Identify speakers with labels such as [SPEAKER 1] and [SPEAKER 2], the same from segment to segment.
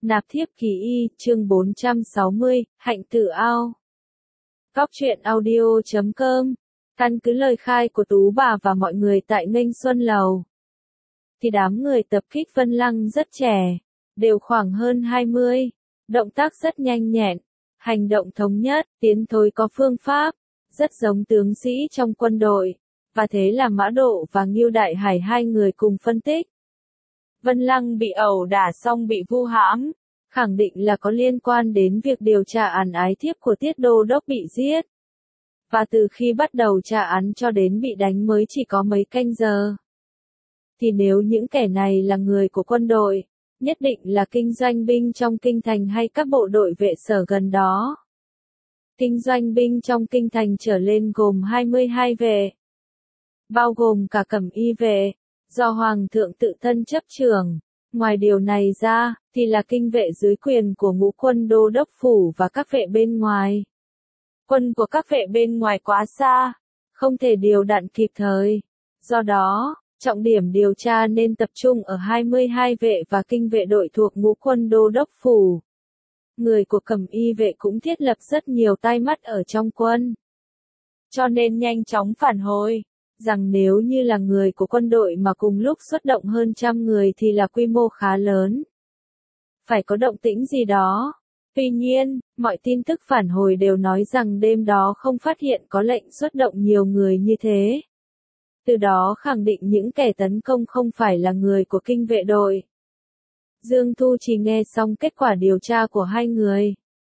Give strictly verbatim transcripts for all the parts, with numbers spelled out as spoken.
[SPEAKER 1] Nạp thiếp kỳ y, chương bốn trăm sáu mươi, hạnh tử ao. Góc truyện audio chấm com. Căn cứ lời khai của Tú bà và mọi người tại Nghênh Xuân Lầu, thì đám người tập kích Vân Lăng rất trẻ, đều khoảng hơn hai mươi, động tác rất nhanh nhẹn, hành động thống nhất, tiến thối có phương pháp, rất giống tướng sĩ trong quân đội, và thế là Mã Độ và Ngưu Đại Hải hai người cùng phân tích. Vân Lăng bị ẩu đả xong bị vu hãm, khẳng định là có liên quan đến việc điều tra án ái thiếp của Tiết Đô Đốc bị giết. Và từ khi bắt đầu tra án cho đến bị đánh mới chỉ có mấy canh giờ. Thì nếu những kẻ này là người của quân đội, nhất định là kinh doanh binh trong kinh thành hay các bộ đội vệ sở gần đó. Kinh doanh binh trong kinh thành trở lên gồm hai mươi hai vệ, bao gồm cả cẩm y vệ, do Hoàng thượng tự thân chấp trưởng. Ngoài điều này ra, thì là kinh vệ dưới quyền của ngũ quân đô đốc phủ và các vệ bên ngoài. Quân của các vệ bên ngoài quá xa, không thể điều đạn kịp thời. Do đó, trọng điểm điều tra nên tập trung ở hai mươi hai vệ và kinh vệ đội thuộc ngũ quân đô đốc phủ. Người của cẩm y vệ cũng thiết lập rất nhiều tai mắt ở trong quân, cho nên nhanh chóng phản hồi rằng nếu như là người của quân đội mà cùng lúc xuất động hơn trăm người thì là quy mô khá lớn. Phải có động tĩnh gì đó. Tuy nhiên, mọi tin tức phản hồi đều nói rằng đêm đó không phát hiện có lệnh xuất động nhiều người như thế. Từ đó khẳng định những kẻ tấn công không phải là người của kinh vệ đội. Dương Thu Trì nghe xong kết quả điều tra của hai người,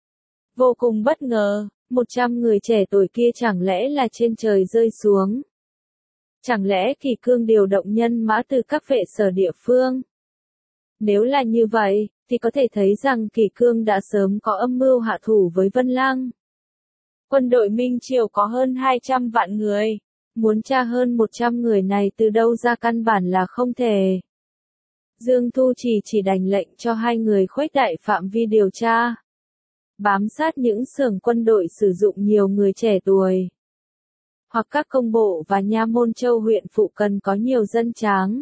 [SPEAKER 1] vô cùng bất ngờ, một trăm người trẻ tuổi kia chẳng lẽ là trên trời rơi xuống. Chẳng lẽ Kỷ Cương điều động nhân mã từ các vệ sở địa phương? Nếu là như vậy, thì có thể thấy rằng Kỷ Cương đã sớm có âm mưu hạ thủ với Vân Lăng. Quân đội Minh Triều có hơn hai trăm vạn người, muốn tra hơn một trăm người này từ đâu ra căn bản là không thể. Dương Thu Trì chỉ đành lệnh cho hai người khuếch đại phạm vi điều tra, bám sát những xưởng quân đội sử dụng nhiều người trẻ tuổi, hoặc các công bộ và nha môn châu huyện phụ cần có nhiều dân tráng.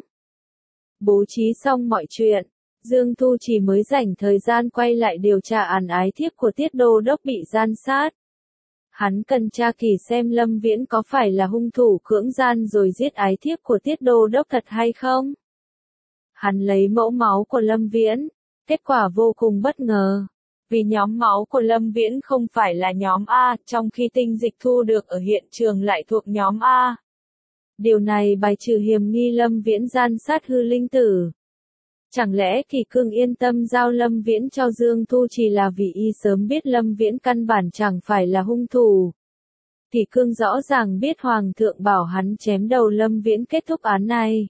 [SPEAKER 1] Bố trí xong mọi chuyện, Dương Thu Trì mới dành thời gian quay lại điều tra án ái thiếp của Tiết Đô Đốc bị gian sát. Hắn cần tra kỳ xem Lâm Viễn có phải là hung thủ cưỡng gian rồi giết ái thiếp của Tiết Đô Đốc thật hay không. Hắn lấy mẫu máu của Lâm Viễn, kết quả vô cùng bất ngờ. Vì nhóm máu của Lâm Viễn không phải là nhóm A, trong khi tinh dịch thu được ở hiện trường lại thuộc nhóm A. Điều này bài trừ hiểm nghi Lâm Viễn gian sát hư linh tử. Chẳng lẽ Kỷ Cương yên tâm giao Lâm Viễn cho Dương Thu Trì là vì y sớm biết Lâm Viễn căn bản chẳng phải là hung thủ. Kỷ Cương rõ ràng biết Hoàng thượng bảo hắn chém đầu Lâm Viễn kết thúc án này.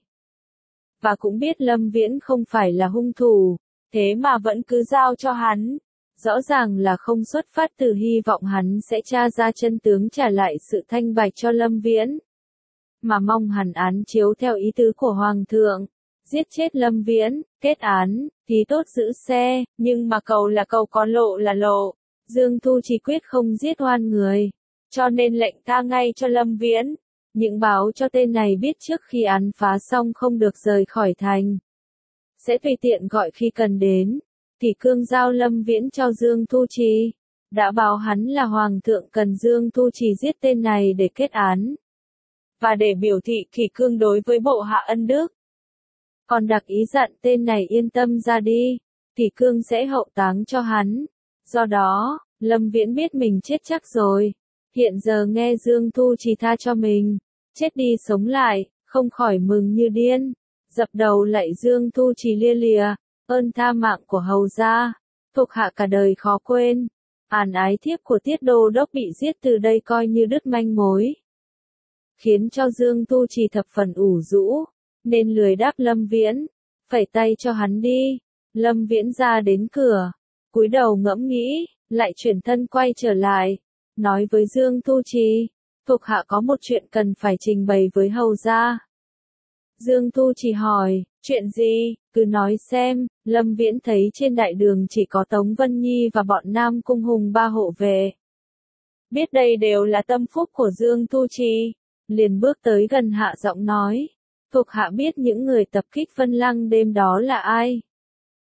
[SPEAKER 1] Và cũng biết Lâm Viễn không phải là hung thủ, thế mà vẫn cứ giao cho hắn. Rõ ràng là không xuất phát từ hy vọng hắn sẽ tra ra chân tướng trả lại sự thanh bạch cho Lâm Viễn, mà mong hắn án chiếu theo ý tứ của Hoàng thượng, giết chết Lâm Viễn, kết án, thì tốt giữ xe, nhưng mà cầu là cầu có lộ là lộ. Dương Thu Trì quyết không giết oan người, cho nên lệnh tha ngay cho Lâm Viễn, những báo cho tên này biết trước khi án phá xong không được rời khỏi thành, sẽ tùy tiện gọi khi cần đến. Kỷ Cương giao Lâm Viễn cho Dương Thu Trì, đã báo hắn là Hoàng thượng cần Dương Thu Trì giết tên này để kết án, và để biểu thị Kỷ Cương đối với bộ hạ ân đức. Còn đặc ý dặn tên này yên tâm ra đi, Kỷ Cương sẽ hậu táng cho hắn. Do đó, Lâm Viễn biết mình chết chắc rồi, hiện giờ nghe Dương Thu Trì tha cho mình, chết đi sống lại, không khỏi mừng như điên, dập đầu lạy Dương Thu Trì lia lịa. Ơn tha mạng của hầu gia, thuộc hạ cả đời khó quên. Án ái thiếp của Tiết Đô Đốc bị giết từ đây coi như đứt manh mối, khiến cho Dương Thu Trì thập phần ủ rũ, nên lười đáp Lâm Viễn, phẩy tay cho hắn đi. Lâm Viễn ra đến cửa, cúi đầu ngẫm nghĩ, lại chuyển thân quay trở lại, nói với Dương Thu Trì, thuộc hạ có một chuyện cần phải trình bày với hầu gia. Dương Thu Trì hỏi, chuyện gì, cứ nói xem. Lâm Viễn thấy trên đại đường chỉ có Tống Vân Nhi và bọn Nam Cung Hùng ba hộ vệ. Biết đây đều là tâm phúc của Dương Thu Trì, liền bước tới gần hạ giọng nói, thuộc hạ biết những người tập kích Vân Lăng đêm đó là ai.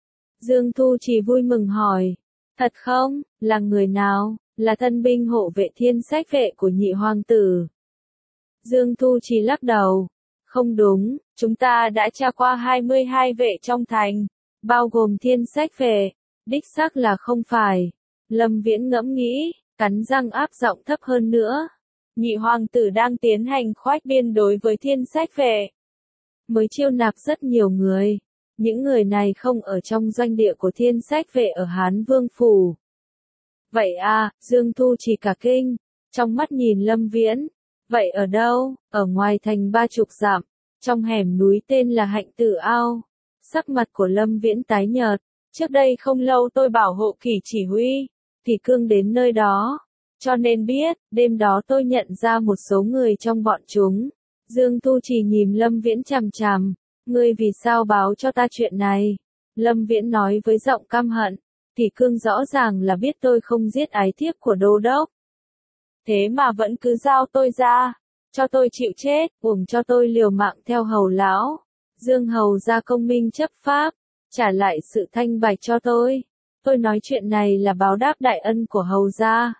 [SPEAKER 1] Dương Thu Trì vui mừng hỏi. Thật không? Là người nào? Là thân binh hộ vệ thiên sách vệ của nhị hoàng tử. Dương Thu Trì lắc đầu. Không đúng, chúng ta đã tra qua hai mươi hai vệ trong thành, bao gồm thiên sách vệ. Đích xác là không phải. Lâm Viễn ngẫm nghĩ, cắn răng áp giọng thấp hơn nữa. Nhị hoàng tử đang tiến hành khoách biên đối với thiên sách vệ. Mới chiêu nạp rất nhiều người. Những người này không ở trong doanh địa của thiên sách vệ ở Hán Vương Phủ. Vậy à, Dương Thu Trì cả kinh, trong mắt nhìn Lâm Viễn. Vậy ở đâu? Ở ngoài thành ba chục dặm, trong hẻm núi tên là Hạnh Tử Ao. Sắc mặt của Lâm Viễn tái nhợt. Trước đây không lâu tôi bảo hộ Kỷ chỉ huy, Kỷ Cương đến nơi đó, cho nên biết, đêm đó tôi nhận ra một số người trong bọn chúng. Dương Thu Trì nhìn Lâm Viễn chằm chằm, ngươi vì sao báo cho ta chuyện này? Lâm Viễn nói với giọng căm hận, Kỷ Cương rõ ràng là biết tôi không giết ái thiếp của đô đốc. Thế mà vẫn cứ giao tôi ra, cho tôi chịu chết, uổng cho tôi liều mạng theo hầu lão. Dương hầu ra công minh chấp pháp, trả lại sự thanh bạch cho tôi. Tôi nói chuyện này là báo đáp đại ân của hầu gia.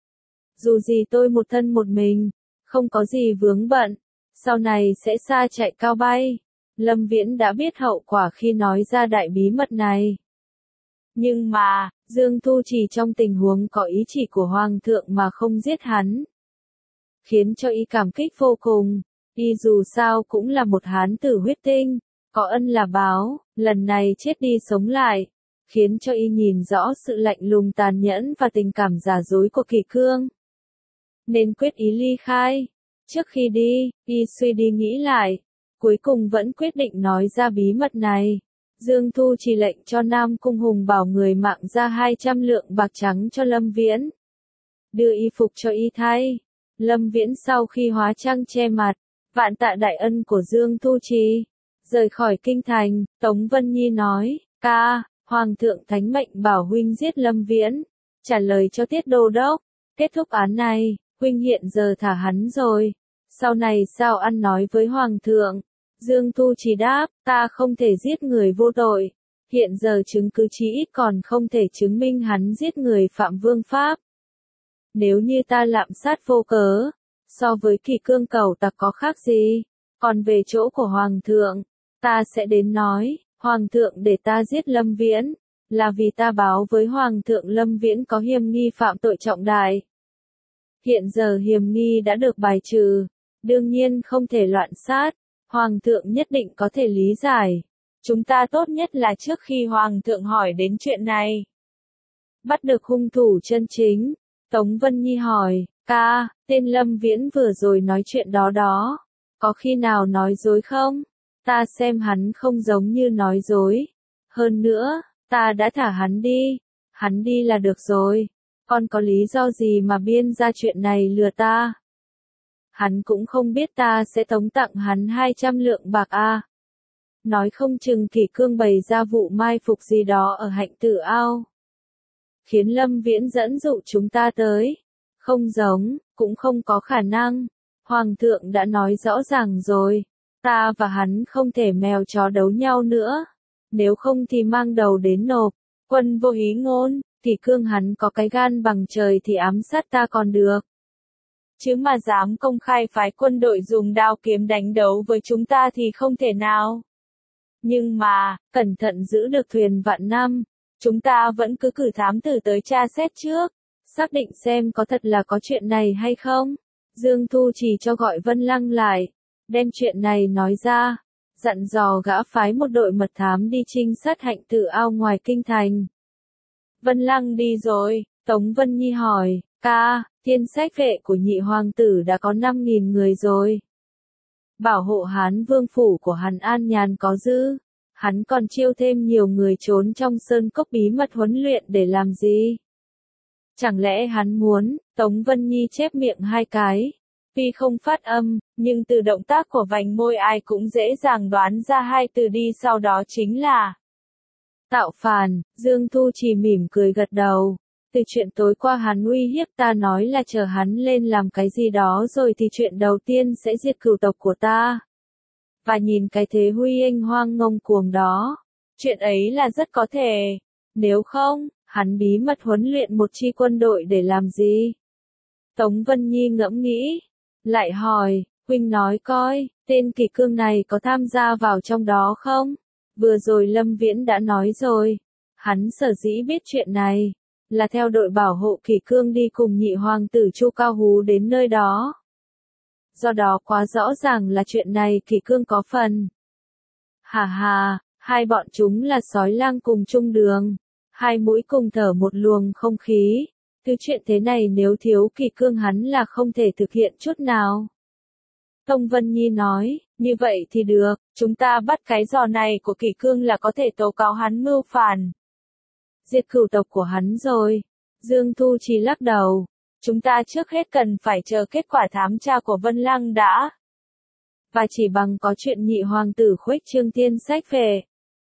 [SPEAKER 1] Dù gì tôi một thân một mình, không có gì vướng bận, sau này sẽ xa chạy cao bay. Lâm Viễn đã biết hậu quả khi nói ra đại bí mật này. Nhưng mà, Dương Thu Trì trong tình huống có ý chỉ của Hoàng thượng mà không giết hắn, khiến cho y cảm kích vô cùng. Y dù sao cũng là một hán tử huyết tinh, có ân là báo, lần này chết đi sống lại, khiến cho y nhìn rõ sự lạnh lùng tàn nhẫn và tình cảm giả dối của Kỷ Cương. Nên quyết ý ly khai. Trước khi đi, y suy đi nghĩ lại, cuối cùng vẫn quyết định nói ra bí mật này. Dương Thu Trì lệnh cho Nam Cung Hùng bảo người mạng ra hai trăm lượng bạc trắng cho Lâm Viễn, đưa y phục cho y thay. Lâm Viễn sau khi hóa trang che mặt, vạn tạ đại ân của Dương Thu Trì, rời khỏi kinh thành. Tống Vân Nhi nói, ca, Hoàng thượng thánh mệnh bảo huynh giết Lâm Viễn, trả lời cho Tiết đô đốc, kết thúc án này, huynh hiện giờ thả hắn rồi, sau này sao ăn nói với Hoàng thượng? Dương Thu Trì đáp, ta không thể giết người vô tội, hiện giờ chứng cứ chí ít còn không thể chứng minh hắn giết người phạm vương pháp. Nếu như ta lạm sát vô cớ, so với Kỷ Cương cầu tặc có khác gì? Còn về chỗ của Hoàng thượng, ta sẽ đến nói, Hoàng thượng để ta giết Lâm Viễn, là vì ta báo với Hoàng thượng Lâm Viễn có hiềm nghi phạm tội trọng đại. Hiện giờ hiềm nghi đã được bài trừ, đương nhiên không thể loạn sát, Hoàng thượng nhất định có thể lý giải. Chúng ta tốt nhất là trước khi Hoàng thượng hỏi đến chuyện này, bắt được hung thủ chân chính. Tống Vân Nhi hỏi, ca, tên Lâm Viễn vừa rồi nói chuyện đó đó, có khi nào nói dối không? Ta xem hắn không giống như nói dối. Hơn nữa, ta đã thả hắn đi, hắn đi là được rồi, còn có lý do gì mà biên ra chuyện này lừa ta? Hắn cũng không biết ta sẽ tống tặng hắn hai trăm lượng bạc à. Nói không chừng Kỷ Cương bày ra vụ mai phục gì đó ở Hạnh Tử Ao, khiến Lâm Viễn dẫn dụ chúng ta tới. Không giống, cũng không có khả năng. Hoàng thượng đã nói rõ ràng rồi, ta và hắn không thể mèo chó đấu nhau nữa, nếu không thì mang đầu đến nộp. Quân vô hí ngôn, Kỷ Cương hắn có cái gan bằng trời thì ám sát ta còn được, chứ mà dám công khai phái quân đội dùng đao kiếm đánh đấu với chúng ta thì không thể nào. Nhưng mà, cẩn thận giữ được thuyền vạn năm, chúng ta vẫn cứ cử thám tử tới tra xét trước, xác định xem có thật là có chuyện này hay không. Dương Thu Trì cho gọi Vân Lăng lại, đem chuyện này nói ra, dặn dò gã phái một đội mật thám đi trinh sát Hạnh Tử Ao ngoài kinh thành. Vân Lăng đi rồi, Tống Vân Nhi hỏi, ca, thiên sách vệ của nhị hoàng tử đã có năm nghìn người rồi. Bảo hộ Hán Vương phủ của hắn an nhàn có dư, hắn còn chiêu thêm nhiều người trốn trong sơn cốc bí mật huấn luyện để làm gì? Chẳng lẽ hắn muốn? Tống Vân Nhi chép miệng hai cái, tuy không phát âm, nhưng từ động tác của vành môi ai cũng dễ dàng đoán ra hai từ đi sau đó chính là tạo phản. Dương Thu Trì mỉm cười gật đầu. Từ chuyện tối qua hắn uy hiếp ta nói là chờ hắn lên làm cái gì đó rồi thì chuyện đầu tiên sẽ diệt cửu tộc của ta. Và nhìn cái thế huy anh hoang ngông cuồng đó, Chuyện ấy là rất có thể. Nếu không, hắn bí mật huấn luyện một chi quân đội để làm gì? Tống Vân Nhi ngẫm nghĩ. Lại hỏi, huynh nói coi, tên Kỷ Cương này có tham gia vào trong đó không? Vừa rồi Lâm Viễn đã nói rồi. Hắn sở dĩ biết chuyện này, là theo đội bảo hộ Kỷ Cương đi cùng nhị hoàng tử Chu Cao Hú đến nơi đó. Do đó quá rõ ràng là chuyện này Kỷ Cương có phần. Hà hà, hai bọn chúng là sói lang cùng chung đường. Hai mũi cùng thở một luồng không khí. Thứ chuyện thế này nếu thiếu Kỷ Cương hắn là không thể thực hiện chút nào. Tông Vân Nhi nói, như vậy thì được, chúng ta bắt cái giò này của Kỷ Cương là có thể tố cáo hắn mưu phản. Diệt cửu tộc của hắn rồi. Dương Thu Trì lắc đầu. Chúng ta trước hết cần phải chờ kết quả thám tra của Vân Lăng đã. Và chỉ bằng có chuyện nhị hoàng tử khuếch trương thiên sách về.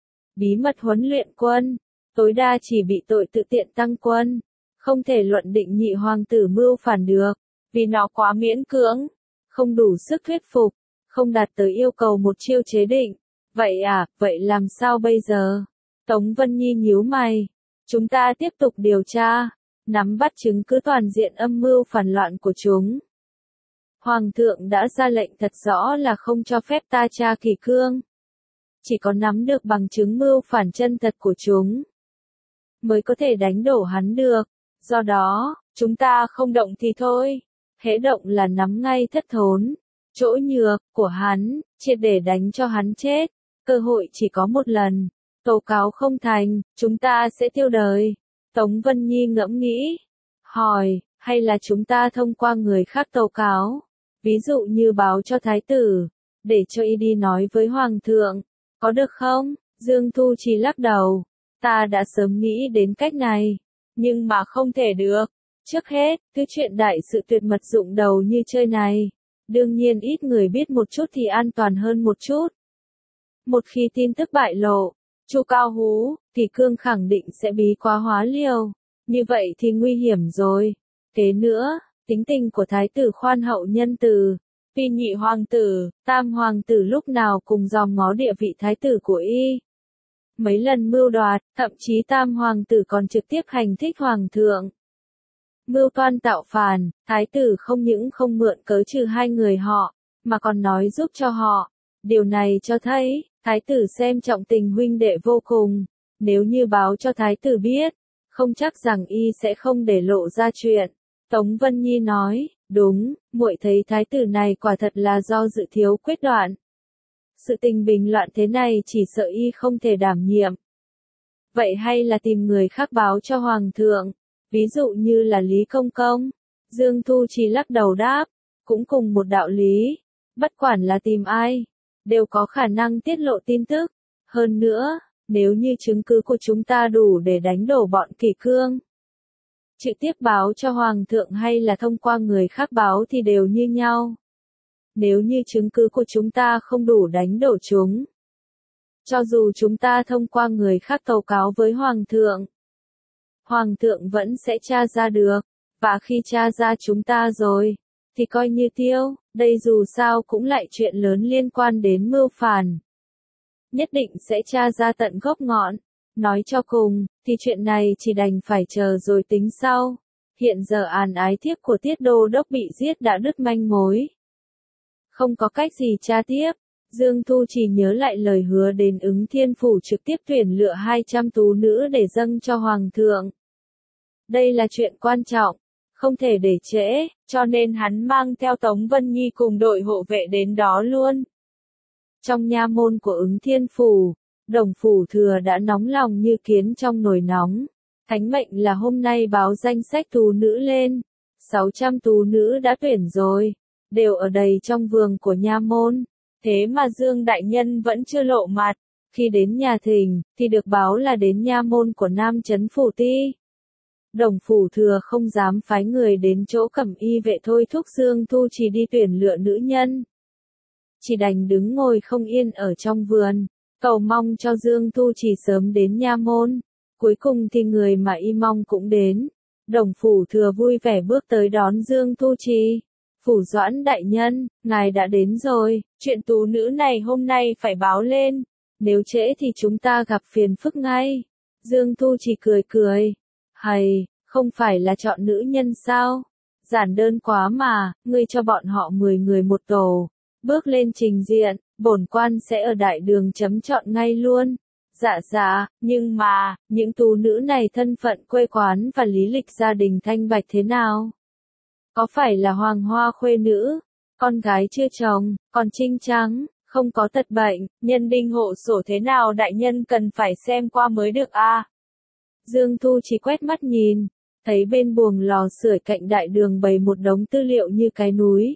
[SPEAKER 1] Bí mật huấn luyện quân. Tối đa chỉ bị tội tự tiện tăng quân. Không thể luận định nhị hoàng tử mưu phản được. Vì nó quá miễn cưỡng. Không đủ sức thuyết phục. Không đạt tới yêu cầu một chiêu chế định. Vậy à, vậy làm sao bây giờ? Tống Vân Nhi nhíu mày. Chúng ta tiếp tục điều tra. Nắm bắt chứng cứ toàn diện âm mưu phản loạn của chúng. Hoàng thượng đã ra lệnh thật rõ là không cho phép ta tra Kỷ Cương. Chỉ có nắm được bằng chứng mưu phản chân thật của chúng, mới có thể đánh đổ hắn được. Do đó, chúng ta không động thì thôi. Hễ động là nắm ngay thất thốn. Chỗ nhược của hắn, triệt để đánh cho hắn chết. Cơ hội chỉ có một lần. Tố cáo không thành, chúng ta sẽ tiêu đời. Tống Vân Nhi ngẫm nghĩ. Hỏi, hay là chúng ta thông qua người khác tố cáo? Ví dụ như báo cho thái tử, để cho y đi nói với hoàng thượng. Có được không? Dương Thu Trì lắc đầu. Ta đã sớm nghĩ đến cách này. Nhưng mà không thể được. Trước hết, thứ chuyện đại sự tuyệt mật dụng đầu như chơi này. Đương nhiên ít người biết một chút thì an toàn hơn một chút. Một khi tin tức bại lộ, Chu Cao Hú, Kỷ Cương khẳng định sẽ bí quá hóa liều. Như vậy thì nguy hiểm rồi. Kế nữa, tính tình của thái tử khoan hậu nhân từ. Vì nhị hoàng tử, tam hoàng tử lúc nào cùng dòm ngó địa vị thái tử của y. Mấy lần mưu đoạt, thậm chí tam hoàng tử còn trực tiếp hành thích hoàng thượng. Mưu toan tạo phản, thái tử không những không mượn cớ trừ hai người họ, mà còn nói giúp cho họ. Điều này cho thấy, thái tử xem trọng tình huynh đệ vô cùng. Nếu như báo cho thái tử biết, không chắc rằng y sẽ không để lộ ra chuyện. Tống Vân Nhi nói, đúng, muội thấy thái tử này quả thật là do dự thiếu quyết đoán. Sự tình bình loạn thế này chỉ sợ y không thể đảm nhiệm. Vậy hay là tìm người khác báo cho hoàng thượng, ví dụ như là Lý Công Công. Dương Thu Trì lắc đầu đáp, cũng cùng một đạo lý, bất quản là tìm ai, đều có khả năng tiết lộ tin tức. Hơn nữa, nếu như chứng cứ của chúng ta đủ để đánh đổ bọn Kỷ Cương, trực tiếp báo cho hoàng thượng hay là thông qua người khác báo thì đều như nhau. Nếu như chứng cứ của chúng ta không đủ đánh đổ chúng, cho dù chúng ta thông qua người khác tố cáo với hoàng thượng, hoàng thượng vẫn sẽ tra ra được, và khi tra ra chúng ta rồi, thì coi như tiêu, đây dù sao cũng lại chuyện lớn liên quan đến mưu phản. Nhất định sẽ tra ra tận gốc ngọn. Nói cho cùng, thì chuyện này chỉ đành phải chờ rồi tính sau. Hiện giờ án ái thiếp của Tiết Đô Đốc bị giết đã đứt manh mối. Không có cách gì tra tiếp. Dương Thu chỉ nhớ lại lời hứa đến Ứng Thiên Phủ trực tiếp tuyển lựa hai trăm tú nữ để dâng cho Hoàng thượng. Đây là chuyện quan trọng, không thể để trễ, cho nên hắn mang theo Tống Vân Nhi cùng đội hộ vệ đến đó luôn. Trong nha môn của Ứng Thiên Phủ, Đồng Phủ Thừa đã nóng lòng như kiến trong nồi nóng. Thánh mệnh là hôm nay báo danh sách tú nữ lên. sáu trăm tú nữ đã tuyển rồi, đều ở đầy trong vườn của nha môn. Thế mà Dương Đại Nhân vẫn chưa lộ mặt. Khi đến nhà thỉnh, thì được báo là đến nha môn của Nam Trấn Phủ Ti. Đồng Phủ Thừa không dám phái người đến chỗ cẩm y vệ thôi thúc Dương Thu chỉ đi tuyển lựa nữ nhân. Chỉ đành đứng ngồi không yên ở trong vườn, cầu mong cho Dương Thu chỉ sớm đến nha môn. Cuối cùng thì người mà y mong cũng đến. Đồng Phủ Thừa vui vẻ bước tới đón Dương Thu Trì. Phủ Doãn đại nhân, ngài đã đến rồi, chuyện tú nữ này hôm nay phải báo lên. nếu trễ thì chúng ta gặp phiền phức ngay. Dương Thu chỉ cười cười. Hầy, không phải là chọn nữ nhân sao? Giản đơn quá mà, ngươi cho bọn họ mười người một tổ. Bước lên trình diện, bổn quan sẽ ở đại đường chấm chọn ngay luôn. Dạ dạ, nhưng mà, những tú nữ này thân phận quê quán và lý lịch gia đình thanh bạch thế nào? Có phải là hoàng hoa khuê nữ, con gái chưa chồng, còn trinh trắng, không có tật bệnh, nhân đinh hộ sổ thế nào đại nhân cần phải xem qua mới được a. À? Dương Thu chỉ quét mắt nhìn, thấy bên buồng lò sưởi cạnh đại đường bày một đống tư liệu như cái núi.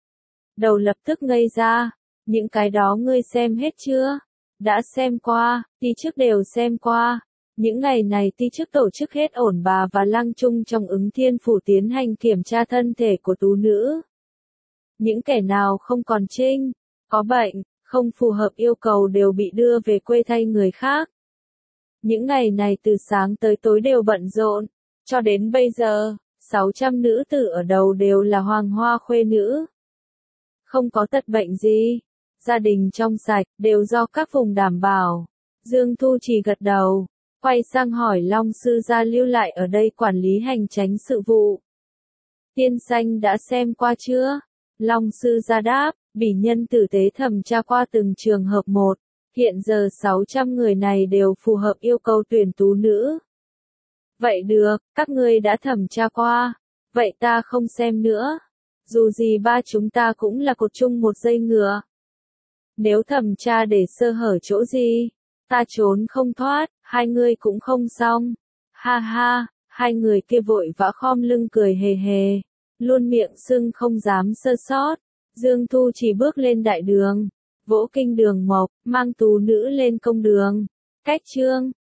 [SPEAKER 1] Đầu lập tức ngây ra, những cái đó ngươi xem hết chưa? Đã xem qua, ti chức đều xem qua. Những ngày này ti chức tổ chức hết ổn bà và Lăng Trung trong ứng thiên phủ tiến hành kiểm tra thân thể của tú nữ. Những kẻ nào không còn trinh, có bệnh, không phù hợp yêu cầu đều bị đưa về quê thay người khác. Những ngày này từ sáng tới tối đều bận rộn, cho đến bây giờ, sáu trăm nữ tử ở đầu đều là hoàng hoa khuê nữ. Không có tật bệnh gì, gia đình trong sạch, đều do các vùng đảm bảo. Dương Thu chỉ gật đầu, quay sang hỏi Long sư gia lưu lại ở đây quản lý hành chánh sự vụ. Tiên Sanh đã xem qua chưa? Long sư gia đáp, bỉ nhân tử tế thẩm tra qua từng trường hợp một, hiện giờ sáu trăm người này đều phù hợp yêu cầu tuyển tú nữ. Vậy được, các ngươi đã thẩm tra qua, vậy ta không xem nữa. Dù gì ba chúng ta cũng là cột chung một dây ngựa. Nếu thẩm tra để sơ hở chỗ gì, ta trốn không thoát, hai người cũng không xong. Ha ha, hai người kia vội vã khom lưng cười hề hề, luôn miệng sưng không dám sơ sót. Dương Thu chỉ bước lên đại đường, vỗ kinh đường mộc, mang tú nữ lên công đường. Cách trương,